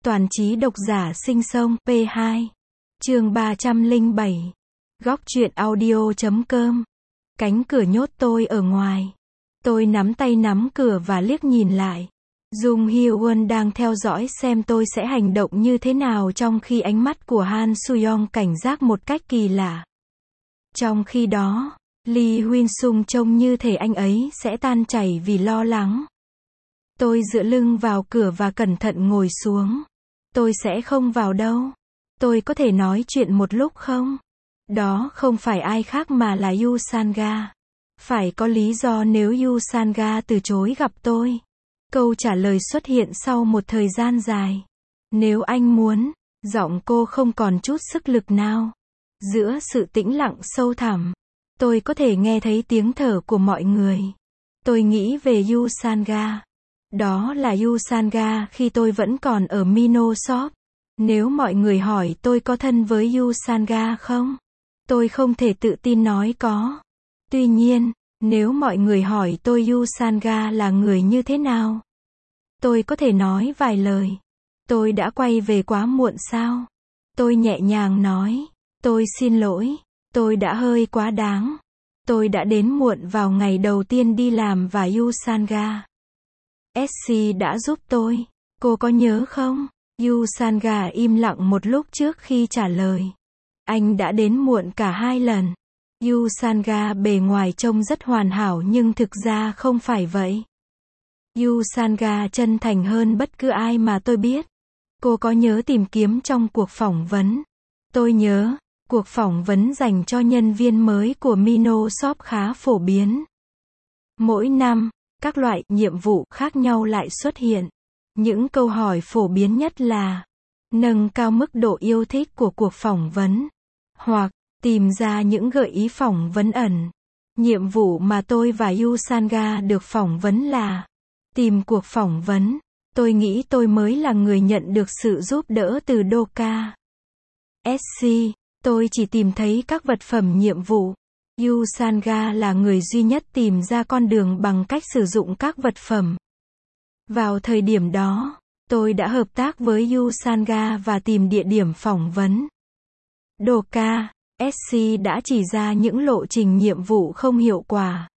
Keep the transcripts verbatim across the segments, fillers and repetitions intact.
Toàn trí độc giả sinh sông, pê hai. Chương ba trăm lẻ bảy. Góc truyện audio chấm com. Cánh cửa nhốt tôi ở ngoài. Tôi nắm tay nắm cửa và liếc nhìn lại. Jung Hyo-won đang theo dõi xem tôi sẽ hành động như thế nào trong khi ánh mắt của Han Soo-young cảnh giác một cách kỳ lạ. Trong khi đó, Lee Huynh-sung trông như thể anh ấy sẽ tan chảy vì lo lắng. Tôi dựa lưng vào cửa và cẩn thận ngồi xuống. Tôi sẽ không vào đâu. Tôi có thể nói chuyện một lúc không? Đó không phải ai khác mà là Yu Sanga. Phải có lý do nếu Yu Sanga từ chối gặp tôi. Câu trả lời xuất hiện sau một thời gian dài. Nếu anh muốn, giọng cô không còn chút sức lực nào. Giữa sự tĩnh lặng sâu thẳm, tôi có thể nghe thấy tiếng thở của mọi người. Tôi nghĩ về Yu Sanga. Đó là Yu Sanga khi tôi vẫn còn ở Mino Shop. Nếu mọi người hỏi tôi có thân với Yu Sanga không? Tôi không thể tự tin nói có. Tuy nhiên, nếu mọi người hỏi tôi Yu Sanga là người như thế nào? Tôi có thể nói vài lời. Tôi đã quay về quá muộn sao? Tôi nhẹ nhàng nói. Tôi xin lỗi. Tôi đã hơi quá đáng. Tôi đã đến muộn vào ngày đầu tiên đi làm và Yu Sanga ét xê đã giúp tôi. Cô có nhớ không? Yu Sanga im lặng một lúc trước khi trả lời. Anh đã đến muộn cả hai lần. Yu Sanga bề ngoài trông rất hoàn hảo nhưng thực ra không phải vậy. Yu Sanga chân thành hơn bất cứ ai mà tôi biết. Cô có nhớ tìm kiếm trong cuộc phỏng vấn? Tôi nhớ, cuộc phỏng vấn dành cho nhân viên mới của Mino Shop khá phổ biến. Mỗi năm, các loại nhiệm vụ khác nhau lại xuất hiện. Những câu hỏi phổ biến nhất là nâng cao mức độ yêu thích của cuộc phỏng vấn, hoặc tìm ra những gợi ý phỏng vấn ẩn. Nhiệm vụ mà tôi và Yu Sanga được phỏng vấn là tìm cuộc phỏng vấn. Tôi nghĩ tôi mới là người nhận được sự giúp đỡ từ Doka ét xê. Tôi chỉ tìm thấy các vật phẩm nhiệm vụ. Yu Sanga là người duy nhất tìm ra con đường bằng cách sử dụng các vật phẩm. Vào thời điểm đó, tôi đã hợp tác với Yu Sanga và tìm địa điểm phỏng vấn. Doka ét xê đã chỉ ra những lộ trình nhiệm vụ không hiệu quả.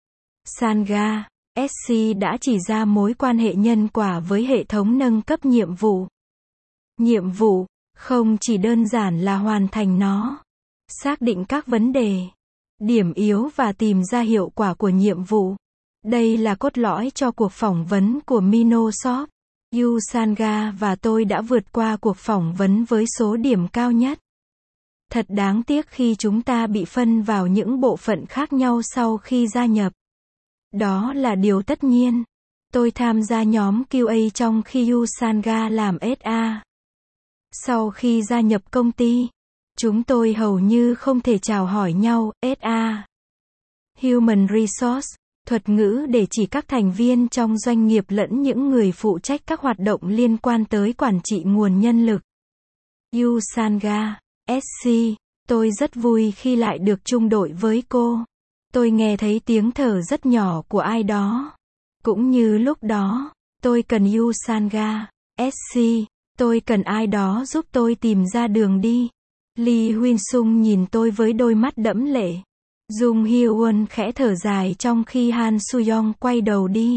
Sanga ét xê đã chỉ ra mối quan hệ nhân quả với hệ thống nâng cấp nhiệm vụ. Nhiệm vụ không chỉ đơn giản là hoàn thành nó, xác định các vấn đề, điểm yếu và tìm ra hiệu quả của nhiệm vụ. Đây là cốt lõi cho cuộc phỏng vấn của Mino Shop. Yu Sanga và tôi đã vượt qua cuộc phỏng vấn với số điểm cao nhất. Thật đáng tiếc khi chúng ta bị phân vào những bộ phận khác nhau sau khi gia nhập. Đó là điều tất nhiên. Tôi tham gia nhóm quy a trong khi Yu Sanga làm ét a. Sau khi gia nhập công ty, chúng tôi hầu như không thể chào hỏi nhau. ét a, Human Resource, thuật ngữ để chỉ các thành viên trong doanh nghiệp lẫn những người phụ trách các hoạt động liên quan tới quản trị nguồn nhân lực. Yu Sanga ét xê, tôi rất vui khi lại được chung đội với cô. Tôi nghe thấy tiếng thở rất nhỏ của ai đó. Cũng như lúc đó, tôi cần Yu Sanga ét xê, tôi cần ai đó giúp tôi tìm ra đường đi. Lee Huynh-sung nhìn tôi với đôi mắt đẫm lệ. Jung Hyo-won khẽ thở dài trong khi Han Soo-young quay đầu đi.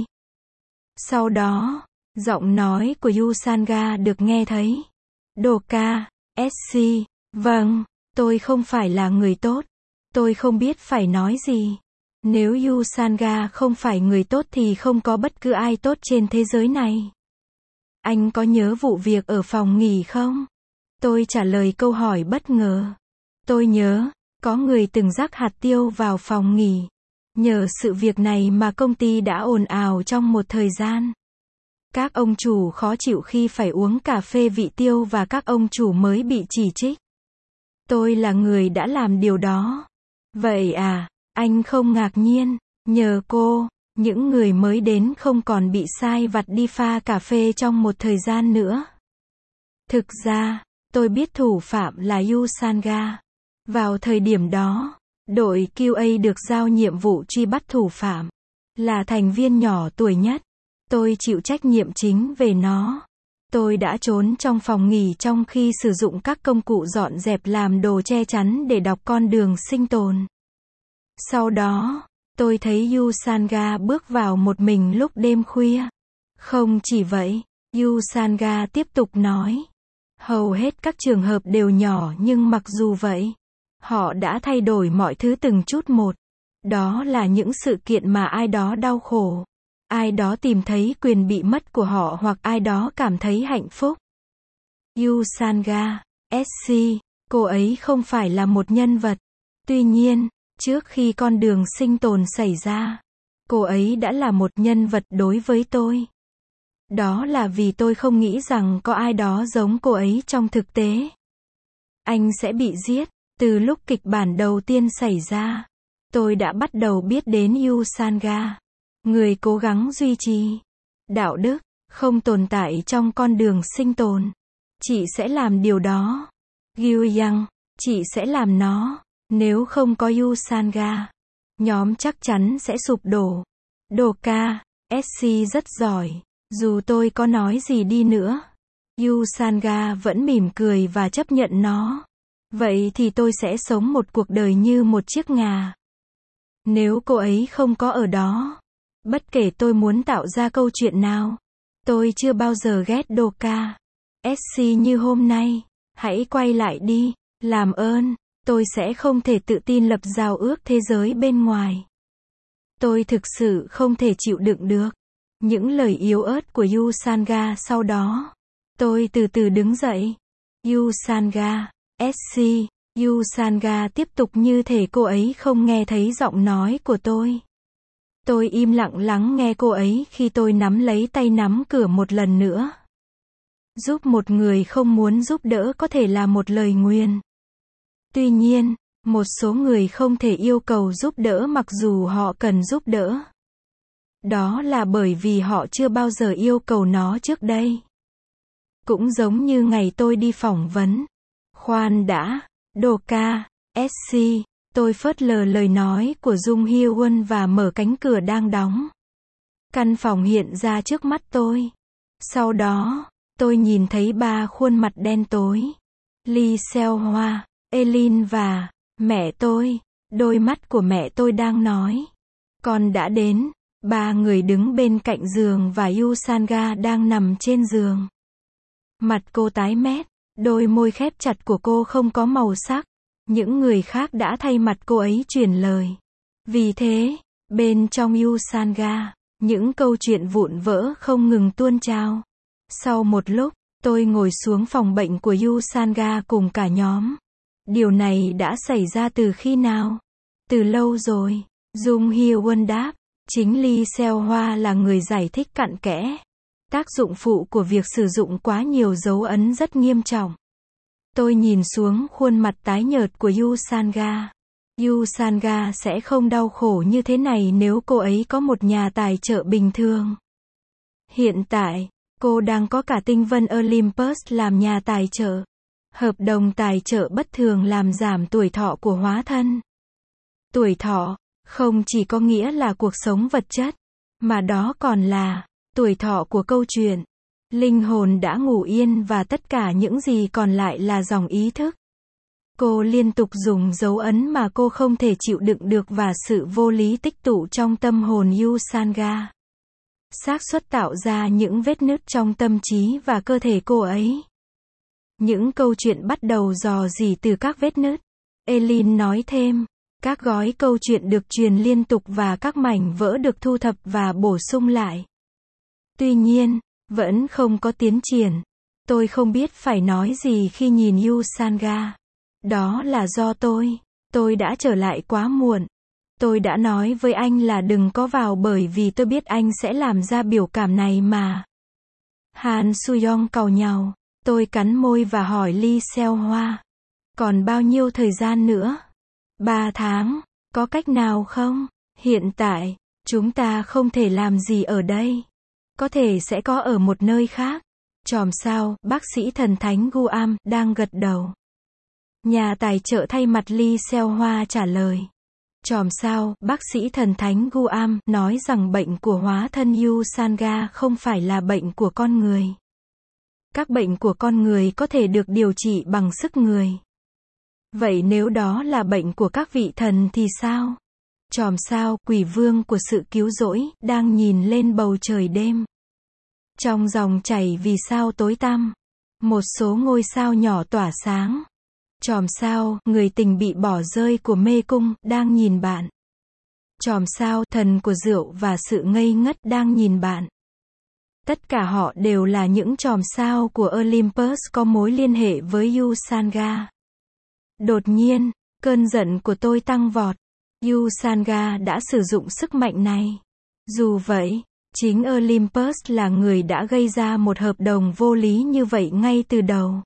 Sau đó, giọng nói của Yu Sanga được nghe thấy. Doka ét xê, vâng, tôi không phải là người tốt. Tôi không biết phải nói gì. Nếu Yu Sanga không phải người tốt thì không có bất cứ ai tốt trên thế giới này. Anh có nhớ vụ việc ở phòng nghỉ không? Tôi trả lời câu hỏi bất ngờ. Tôi nhớ, có người từng rắc hạt tiêu vào phòng nghỉ. Nhờ sự việc này mà công ty đã ồn ào trong một thời gian. Các ông chủ khó chịu khi phải uống cà phê vị tiêu và các ông chủ mới bị chỉ trích. Tôi là người đã làm điều đó. Vậy à, anh không ngạc nhiên. Nhờ cô, những người mới đến không còn bị sai vặt đi pha cà phê trong một thời gian nữa. Thực ra, tôi biết thủ phạm là Yu Sanga. Vào thời điểm đó, đội quy a được giao nhiệm vụ truy bắt thủ phạm. Là thành viên nhỏ tuổi nhất. Tôi chịu trách nhiệm chính về nó. Tôi đã trốn trong phòng nghỉ trong khi sử dụng các công cụ dọn dẹp làm đồ che chắn để đọc con đường sinh tồn. Sau đó, tôi thấy Yusanga bước vào một mình lúc đêm khuya. Không chỉ vậy, Yusanga tiếp tục nói. Hầu hết các trường hợp đều nhỏ nhưng mặc dù vậy, họ đã thay đổi mọi thứ từng chút một. Đó là những sự kiện mà ai đó đau khổ. Ai đó tìm thấy quyền bị mất của họ hoặc ai đó cảm thấy hạnh phúc. Yusanga, ét xê, cô ấy không phải là một nhân vật. Tuy nhiên, trước khi con đường sinh tồn xảy ra, cô ấy đã là một nhân vật đối với tôi. Đó là vì tôi không nghĩ rằng có ai đó giống cô ấy trong thực tế. Anh sẽ bị giết. Từ lúc kịch bản đầu tiên xảy ra, tôi đã bắt đầu biết đến Yusanga. Người cố gắng duy trì đạo đức, không tồn tại trong con đường sinh tồn. Chị sẽ làm điều đó. Gyuyang, chị sẽ làm nó. Nếu không có Yusanga, nhóm chắc chắn sẽ sụp đổ. Doka, ét xê rất giỏi. Dù tôi có nói gì đi nữa, Yusanga vẫn mỉm cười và chấp nhận nó. Vậy thì tôi sẽ sống một cuộc đời như một chiếc ngà. Nếu cô ấy không có ở đó, bất kể tôi muốn tạo ra câu chuyện nào, tôi chưa bao giờ ghét Doka. ét xê như hôm nay, hãy quay lại đi, làm ơn, tôi sẽ không thể tự tin lập giao ước thế giới bên ngoài. Tôi thực sự không thể chịu đựng được những lời yếu ớt của Yusanga sau đó. Tôi từ từ đứng dậy. Yusanga, ét xê, Yusanga tiếp tục như thể cô ấy không nghe thấy giọng nói của tôi. Tôi im lặng lắng nghe cô ấy khi tôi nắm lấy tay nắm cửa một lần nữa. Giúp một người không muốn giúp đỡ có thể là một lời nguyền. Tuy nhiên, một số người không thể yêu cầu giúp đỡ mặc dù họ cần giúp đỡ. Đó là bởi vì họ chưa bao giờ yêu cầu nó trước đây. Cũng giống như ngày tôi đi phỏng vấn. Khoan đã, Doka, ét xê, tôi phớt lờ lời nói của Jung Hye-won và mở cánh cửa đang đóng. Căn phòng hiện ra trước mắt tôi. Sau đó, tôi nhìn thấy ba khuôn mặt đen tối. Lee Seo-hwa, Elin và mẹ tôi. Đôi mắt của mẹ tôi đang nói. Con đã đến. Ba người đứng bên cạnh giường và Yusanga đang nằm trên giường. Mặt cô tái mét, đôi môi khép chặt của cô không có màu sắc. Những người khác đã thay mặt cô ấy truyền lời. Vì thế, bên trong Yusanga, những câu chuyện vụn vỡ không ngừng tuôn trào. Sau một lúc, tôi ngồi xuống phòng bệnh của Yusanga cùng cả nhóm. Điều này đã xảy ra từ khi nào? Từ lâu rồi. Jung Hye-won đáp. Chính Lee Seo-hwa là người giải thích cặn kẽ. Tác dụng phụ của việc sử dụng quá nhiều dấu ấn rất nghiêm trọng. Tôi nhìn xuống khuôn mặt tái nhợt của Yusanga. Yusanga sẽ không đau khổ như thế này nếu cô ấy có một nhà tài trợ bình thường. Hiện tại, cô đang có cả tinh vân Olympus làm nhà tài trợ. Hợp đồng tài trợ bất thường làm giảm tuổi thọ của hóa thân. Tuổi thọ không chỉ có nghĩa là cuộc sống vật chất, mà đó còn là tuổi thọ của câu chuyện. Linh hồn đã ngủ yên và tất cả những gì còn lại là dòng ý thức. Cô liên tục dùng dấu ấn mà cô không thể chịu đựng được và sự vô lý tích tụ trong tâm hồn Yusanga. Xác suất tạo ra những vết nứt trong tâm trí và cơ thể cô ấy. Những câu chuyện bắt đầu rò rỉ từ các vết nứt. Elin nói thêm. Các gói câu chuyện được truyền liên tục và các mảnh vỡ được thu thập và bổ sung lại. Tuy nhiên, vẫn không có tiến triển. Tôi không biết phải nói gì khi nhìn Yusanga. Đó là do tôi. Tôi đã trở lại quá muộn. Tôi đã nói với anh là đừng có vào bởi vì tôi biết anh sẽ làm ra biểu cảm này mà. Han Suyong càu nhàu. Tôi cắn môi và hỏi Lee Seo-hwa. Còn bao nhiêu thời gian nữa? Ba tháng. Có cách nào không? Hiện tại, chúng ta không thể làm gì ở đây. Có thể sẽ có ở một nơi khác. Chòm sao, bác sĩ thần thánh Guam, đang gật đầu. Nhà tài trợ thay mặt Lee Seo-hwa trả lời. Chòm sao, bác sĩ thần thánh Guam, nói rằng bệnh của hóa thân Yusanga không phải là bệnh của con người. Các bệnh của con người có thể được điều trị bằng sức người. Vậy nếu đó là bệnh của các vị thần thì sao? Chòm sao, quỷ vương của sự cứu rỗi, đang nhìn lên bầu trời đêm. Trong dòng chảy vì sao tối tăm, một số ngôi sao nhỏ tỏa sáng. Chòm sao, người tình bị bỏ rơi của mê cung, đang nhìn bạn. Chòm sao, thần của rượu và sự ngây ngất, đang nhìn bạn. Tất cả họ đều là những chòm sao của Olympus có mối liên hệ với Usanga. Đột nhiên, cơn giận của tôi tăng vọt. Usanga đã sử dụng sức mạnh này. Dù vậy, chính Olympus là người đã gây ra một hợp đồng vô lý như vậy ngay từ đầu.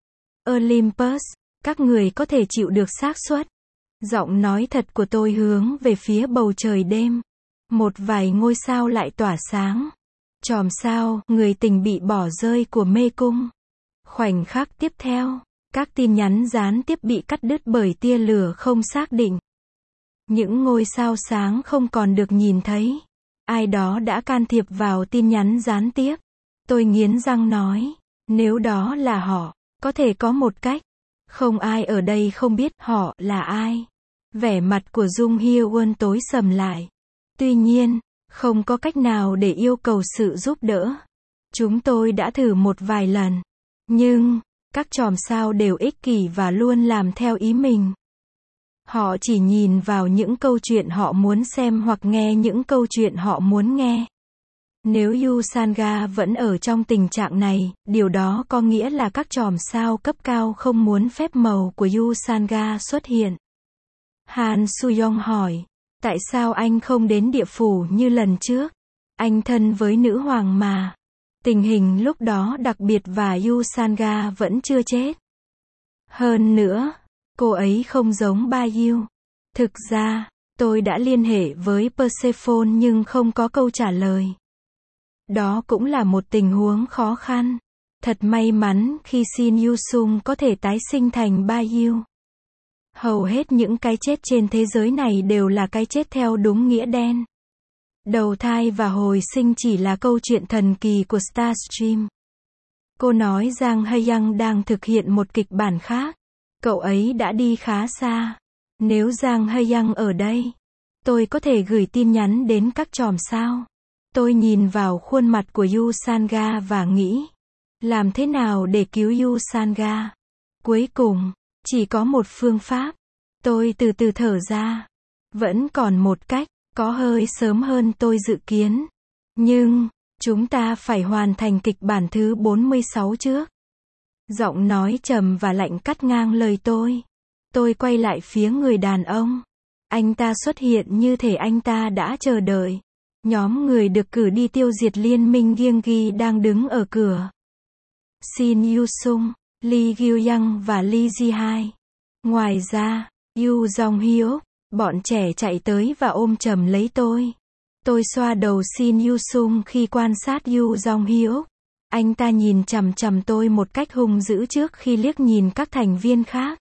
Olympus, các người có thể chịu được xác suất. Giọng nói thật của tôi hướng về phía bầu trời đêm. Một vài ngôi sao lại tỏa sáng. Chòm sao, người tình bị bỏ rơi của mê cung. Khoảnh khắc tiếp theo, các tin nhắn gián tiếp bị cắt đứt bởi tia lửa không xác định. Những ngôi sao sáng không còn được nhìn thấy. Ai đó đã can thiệp vào tin nhắn gián tiếp. Tôi nghiến răng nói, nếu đó là họ, có thể có một cách. Không ai ở đây không biết họ là ai. Vẻ mặt của Jung Hyun tối sầm lại. Tuy nhiên, không có cách nào để yêu cầu sự giúp đỡ. Chúng tôi đã thử một vài lần. Nhưng, các chòm sao đều ích kỷ và luôn làm theo ý mình. Họ chỉ nhìn vào những câu chuyện họ muốn xem hoặc nghe những câu chuyện họ muốn nghe. Nếu Usanga vẫn ở trong tình trạng này, điều đó có nghĩa là các chòm sao cấp cao không muốn phép màu của Usanga xuất hiện. Han Suyong hỏi, tại sao anh không đến địa phủ như lần trước? Anh thân với nữ hoàng mà. Tình hình lúc đó đặc biệt và Usanga vẫn chưa chết. Hơn nữa, cô ấy không giống Ba Yu. Thực ra, tôi đã liên hệ với Persephone nhưng không có câu trả lời. Đó cũng là một tình huống khó khăn. Thật may mắn khi Shin Yu-sung có thể tái sinh thành Ba Yu. Hầu hết những cái chết trên thế giới này đều là cái chết theo đúng nghĩa đen. Đầu thai và hồi sinh chỉ là câu chuyện thần kỳ của Starstream. Cô nói Giang Hae-young đang thực hiện một kịch bản khác. Cậu ấy đã đi khá xa. Nếu Giang Hae-young ở đây, tôi có thể gửi tin nhắn đến các chòm sao. Tôi nhìn vào khuôn mặt của Usanga và nghĩ, làm thế nào để cứu Usanga? Cuối cùng, chỉ có một phương pháp. Tôi từ từ thở ra. Vẫn còn một cách, có hơi sớm hơn tôi dự kiến. Nhưng, chúng ta phải hoàn thành kịch bản thứ bốn mươi sáu trước. Giọng nói trầm và lạnh cắt ngang lời tôi. Tôi quay lại phía người đàn ông. Anh ta xuất hiện như thể anh ta đã chờ đợi. Nhóm người được cử đi tiêu diệt liên minh Gyeonggi đang đứng ở cửa. Shin Yu-sung, Lee Gyu-young và Lee Ji-hai. Ngoài ra, Yu Jong-hyuk, bọn trẻ chạy tới và ôm chầm lấy tôi. Tôi xoa đầu Shin Yu-sung khi quan sát Yu Jong-hyuk. Anh ta nhìn chằm chằm tôi một cách hung dữ trước khi liếc nhìn các thành viên khác.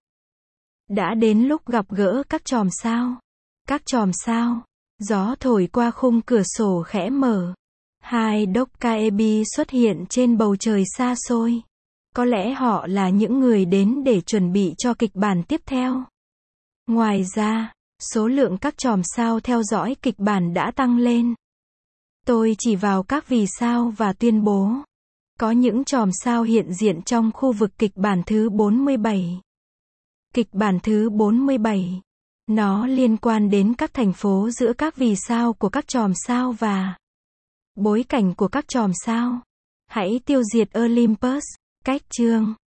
Đã đến lúc gặp gỡ các chòm sao. Các chòm sao. Gió thổi qua khung cửa sổ khẽ mở. Hai Dokkaebi xuất hiện trên bầu trời xa xôi. Có lẽ họ là những người đến để chuẩn bị cho kịch bản tiếp theo. Ngoài ra, số lượng các chòm sao theo dõi kịch bản đã tăng lên. Tôi chỉ vào các vì sao và tuyên bố. Có những chòm sao hiện diện trong khu vực kịch bản thứ bốn mươi bảy. Kịch bản thứ bốn mươi bảy. Nó liên quan đến các thành phố giữa các vì sao của các chòm sao và bối cảnh của các chòm sao. Hãy tiêu diệt Olympus. Cách chương